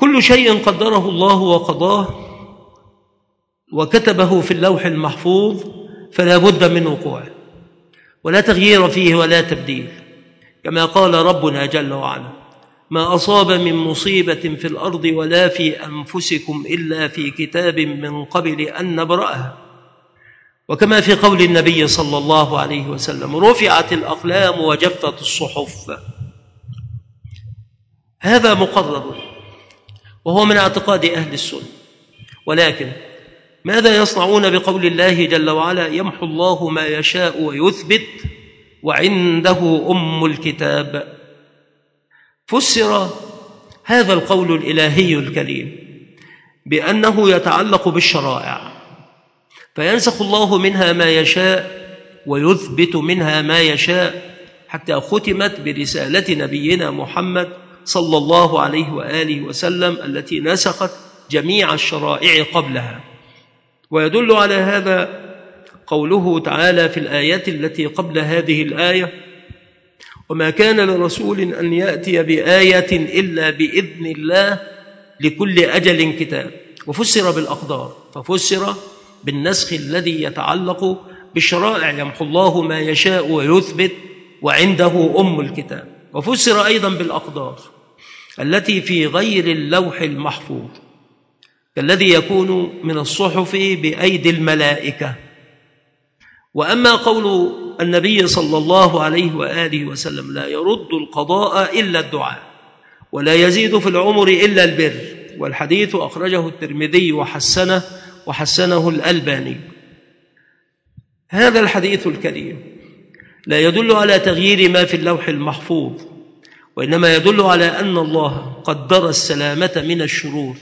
كل شيء قدره الله وقضاه وكتبه في اللوح المحفوظ فلا بد من وقوعه، ولا تغيير فيه ولا تبديل، كما قال ربنا جل وعلا: ما أصاب من مصيبة في الأرض ولا في أنفسكم إلا في كتاب من قبل أن نبرأها. وكما في قول النبي صلى الله عليه وسلم: رفعت الأقلام وجفت الصحف. هذا مقرر وهو من اعتقاد أهل السنة. ولكن ماذا يصنعون بقول الله جل وعلا: يمحو الله ما يشاء ويثبت وعنده أم الكتاب؟ فسر هذا القول الإلهي الكريم بأنه يتعلق بالشرائع، فينسخ الله منها ما يشاء ويثبت منها ما يشاء، حتى ختمت برسالة نبينا محمد صلى الله عليه وآله وسلم التي نسخت جميع الشرائع قبلها. ويدل على هذا قوله تعالى في الآيات التي قبل هذه الآية: وما كان لرسول أن يأتي بآية إلا بإذن الله لكل أجل كتاب. وفسر بالأقدار، ففسر بالنسخ الذي يتعلق بالشرائع: يمحو الله ما يشاء ويثبت وعنده أم الكتاب. وفسر أيضا بالأقدار التي في غير اللوح المحفوظ، كالذي يكون من الصحف بأيدي الملائكة. وأما قول النبي صلى الله عليه وآله وسلم: لا يرد القضاء إلا الدعاء ولا يزيد في العمر إلا البر، والحديث أخرجه الترمذي وحسنه الألباني. هذا الحديث الكريم لا يدل على تغيير ما في اللوح المحفوظ، وإنما يدل على أن الله قدر السلامة من الشرور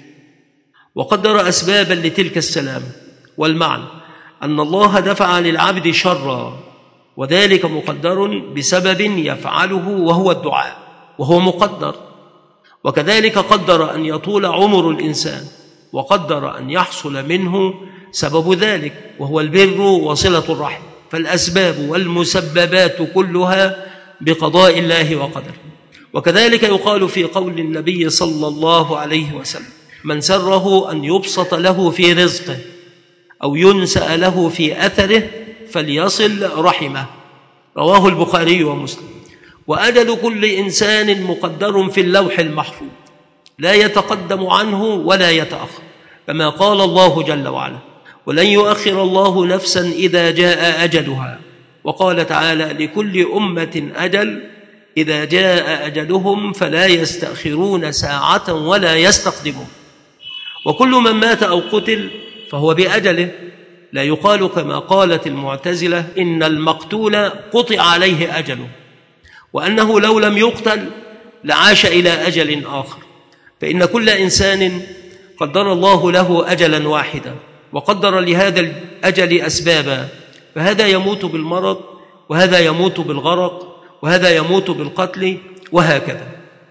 وقدر أسبابا لتلك السلامة. والمعنى أن الله دفع للعبد شرا، وذلك مقدر بسبب يفعله وهو الدعاء، وهو مقدر. وكذلك قدر أن يطول عمر الإنسان، وقدر أن يحصل منه سبب ذلك وهو البر وصلة الرحم. فالأسباب والمسببات كلها بقضاء الله وقدره. وكذلك يقال في قول النبي صلى الله عليه وسلم: من سره أن يبسط له في رزقه أو ينسأ له في أثره فليصل رحمه، رواه البخاري ومسلم. وأجل كل إنسان مقدر في اللوح المحفوظ، لا يتقدم عنه ولا يتأخر، كما قال الله جل وعلا: ولن يؤخر الله نفسا إذا جاء أجلها. وقال تعالى: لكل أمة أجل إذا جاء أجلهم فلا يستأخرون ساعة ولا يستقدمون. وكل من مات أو قتل فهو بأجله، لا يقال كما قالت المعتزلة إن المقتول قطع عليه أجله، وأنه لو لم يقتل لعاش إلى أجل آخر. فإن كل إنسان قدر الله له أجلا واحدا، وقدر لهذا الأجل أسبابا، فهذا يموت بالمرض، وهذا يموت بالغرق، وهذا يموت بالقتل، وهكذا.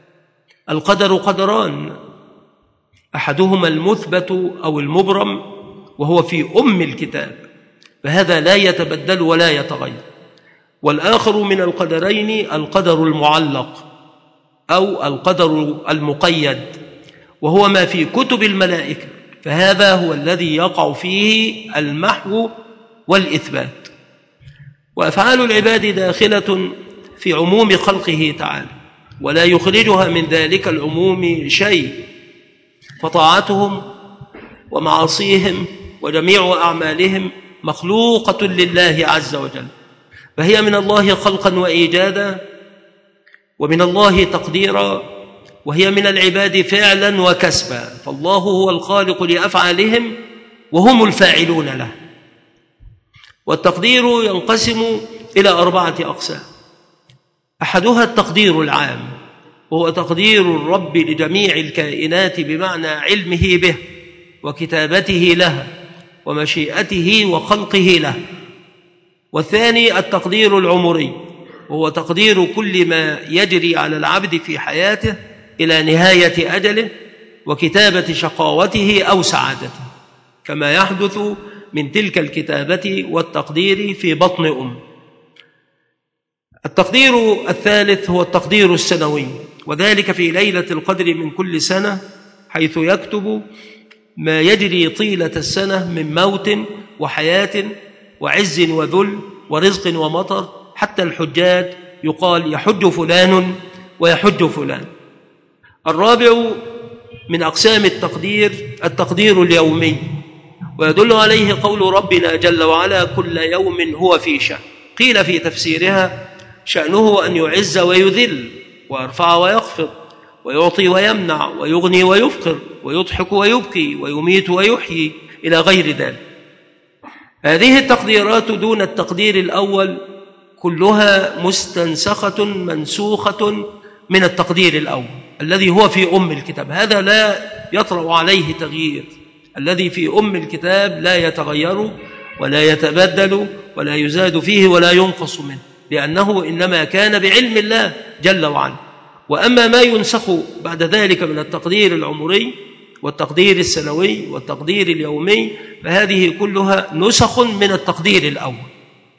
القدر قدران: أحدهما المثبت أو المبرم وهو في أم الكتاب، فهذا لا يتبدل ولا يتغير. والآخر من القدرين القدر المعلق أو القدر المقيد، وهو ما في كتب الملائكة، فهذا هو الذي يقع فيه المحو والإثبات. وأفعال العباد داخلة في عموم خلقه تعالى، ولا يخرجها من ذلك العموم شيء، فطاعتهم ومعاصيهم وجميع أعمالهم مخلوقة لله عز وجل، فهي من الله خلقا وإيجادا، ومن الله تقديرا، وهي من العباد فعلا وكسبا. فالله هو الخالق لأفعالهم وهم الفاعلون له. والتقدير ينقسم إلى 4 أقسام: أحدها التقدير العام، وهو تقدير الرب لجميع الكائنات بمعنى علمه به وكتابته لها ومشيئته وخلقه له. والثاني التقدير العمري، وهو تقدير كل ما يجري على العبد في حياته إلى نهاية أجله وكتابة شقاوته أو سعادته، كما يحدث من تلك الكتابة والتقدير في بطن أم. التقدير الثالث هو التقدير السنوي، وذلك في ليلة القدر من كل سنة حيث يكتب ما يجري طيلة السنة من موت وحياة وعز وذل ورزق ومطر، حتى الحجاج يقال يحج فلان ويحج فلان. الرابع من أقسام التقدير اليومي، ويدل عليه قول ربنا جل وعلا: كل يوم هو في شأن. قيل في تفسيرها: شأنه أن يعز ويذل، ويرفع ويخفض، ويعطي ويمنع، ويغني ويفقر، ويضحك ويبكي، ويميت ويحيي، إلى غير ذلك. هذه التقديرات دون التقدير الأول كلها مستنسخة منسوخة من التقدير الأول الذي هو في أم الكتاب. هذا لا يطرأ عليه تغيير، الذي في أم الكتاب لا يتغير ولا يتبدل ولا يزاد فيه ولا ينقص منه، لأنه إنما كان بعلم الله جل وعلا. وأما ما ينسخ بعد ذلك من التقدير العمري والتقدير السنوي والتقدير اليومي فهذه كلها نسخ من التقدير الأول.